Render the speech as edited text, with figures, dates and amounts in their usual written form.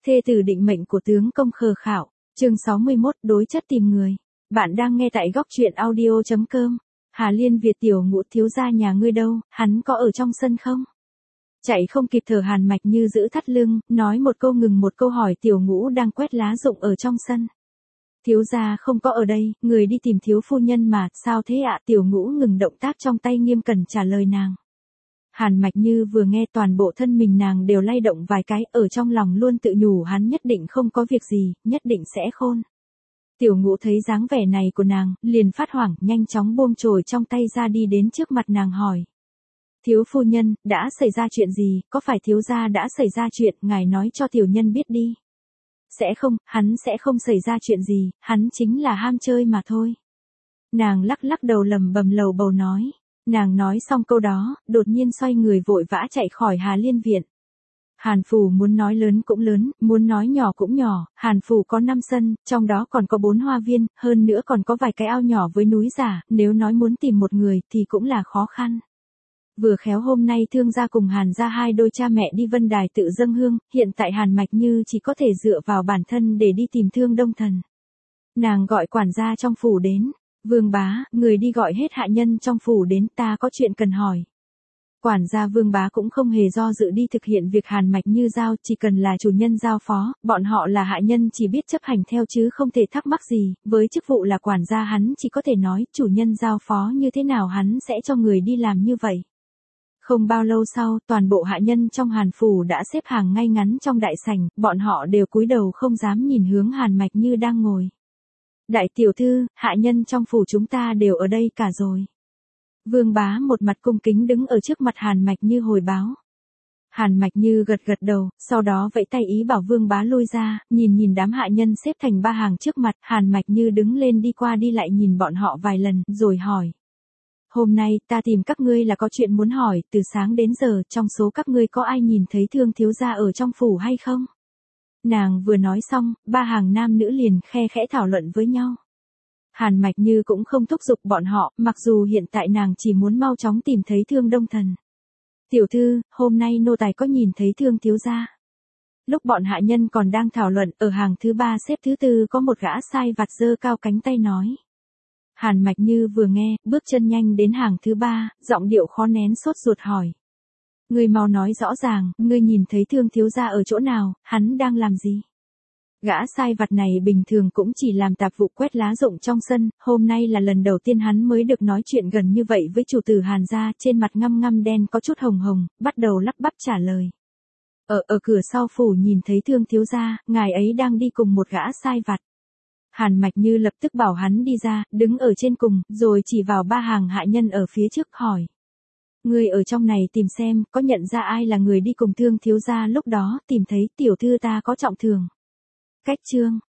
Thê tử định mệnh của tướng công khờ khạo, chương 61 đối chất tìm người. Bạn đang nghe tại góc truyện audio.com. Hà Liên Việt tiểu ngũ thiếu gia nhà ngươi đâu, hắn có ở trong sân không? Chạy không kịp thở Hàn Mạch Như giữ thắt lưng, nói một câu ngừng một câu hỏi tiểu ngũ đang quét lá rụng ở trong sân. Thiếu gia không có ở đây, người đi tìm thiếu phu nhân mà, sao thế ạ? Tiểu ngũ ngừng động tác trong tay nghiêm cẩn trả lời nàng. Hàn Mạch Như vừa nghe toàn bộ thân mình nàng đều lay động vài cái, ở trong lòng luôn tự nhủ hắn nhất định không có việc gì, nhất định sẽ khôn. Tiểu ngũ thấy dáng vẻ này của nàng, liền phát hoảng, nhanh chóng buông chổi trong tay ra đi đến trước mặt nàng hỏi. Thiếu phu nhân, đã xảy ra chuyện gì, có phải thiếu gia đã xảy ra chuyện, ngài nói cho tiểu nhân biết đi. Sẽ không, hắn sẽ không xảy ra chuyện gì, hắn chính là ham chơi mà thôi. Nàng lắc lắc đầu lầm bầm lầu bầu nói. Nàng nói xong câu đó, đột nhiên xoay người vội vã chạy khỏi Hà Liên viện. Hàn phủ muốn nói lớn cũng lớn, muốn nói nhỏ cũng nhỏ, Hàn phủ có 5 sân, trong đó còn có 4 hoa viên, hơn nữa còn có vài cái ao nhỏ với núi giả, nếu nói muốn tìm một người thì cũng là khó khăn. Vừa khéo hôm nay Thương gia cùng Hàn gia hai đôi cha mẹ đi Vân Đài tự dâng hương, hiện tại Hàn Mạch Như chỉ có thể dựa vào bản thân để đi tìm Thương Đông Thần. Nàng gọi quản gia trong phủ đến. Vương bá, người đi gọi hết hạ nhân trong phủ đến, ta có chuyện cần hỏi. Quản gia Vương bá cũng không hề do dự đi thực hiện việc Hàn Mạch Như giao, chỉ cần là chủ nhân giao phó, bọn họ là hạ nhân chỉ biết chấp hành theo chứ không thể thắc mắc gì, với chức vụ là quản gia hắn chỉ có thể nói chủ nhân giao phó như thế nào hắn sẽ cho người đi làm như vậy. Không bao lâu sau, toàn bộ hạ nhân trong Hàn phủ đã xếp hàng ngay ngắn trong đại sảnh, bọn họ đều cúi đầu không dám nhìn hướng Hàn Mạch Như đang ngồi. Đại tiểu thư, hạ nhân trong phủ chúng ta đều ở đây cả rồi. Vương bá một mặt cung kính đứng ở trước mặt Hàn Mạch Như hồi báo. Hàn Mạch Như gật gật đầu, sau đó vẫy tay ý bảo Vương bá lui ra, nhìn đám hạ nhân xếp thành 3 hàng trước mặt, Hàn Mạch Như đứng lên đi qua đi lại nhìn bọn họ vài lần, rồi hỏi. Hôm nay ta tìm các ngươi là có chuyện muốn hỏi, từ sáng đến giờ, trong số các ngươi có ai nhìn thấy Thương thiếu gia ở trong phủ hay không? Nàng vừa nói xong, 3 hàng nam nữ liền khe khẽ thảo luận với nhau. Hàn Mạch Như cũng không thúc giục bọn họ, mặc dù hiện tại nàng chỉ muốn mau chóng tìm thấy Thương Đông Thần. Tiểu thư, hôm nay nô tài có nhìn thấy Thương thiếu gia. Lúc bọn hạ nhân còn đang thảo luận, ở hàng thứ 3 xếp thứ 4 có một gã sai vặt giơ cao cánh tay nói. Hàn Mạch Như vừa nghe, bước chân nhanh đến hàng thứ 3, giọng điệu khó nén sốt ruột hỏi. Ngươi mau nói rõ ràng, ngươi nhìn thấy Thương thiếu gia ở chỗ nào, hắn đang làm gì? Gã sai vặt này bình thường cũng chỉ làm tạp vụ quét lá rụng trong sân, hôm nay là lần đầu tiên hắn mới được nói chuyện gần như vậy với chủ tử Hàn gia, trên mặt ngăm ngăm đen có chút hồng hồng, bắt đầu lắp bắp trả lời. Ở cửa sau phủ nhìn thấy Thương thiếu gia, ngài ấy đang đi cùng một gã sai vặt. Hàn Mạch Như lập tức bảo hắn đi ra, đứng ở trên cùng, rồi chỉ vào 3 hàng hạ nhân ở phía trước hỏi. Người ở trong này tìm xem, có nhận ra ai là người đi cùng Thương thiếu gia lúc đó, tìm thấy tiểu thư ta có trọng thương. Cách chương.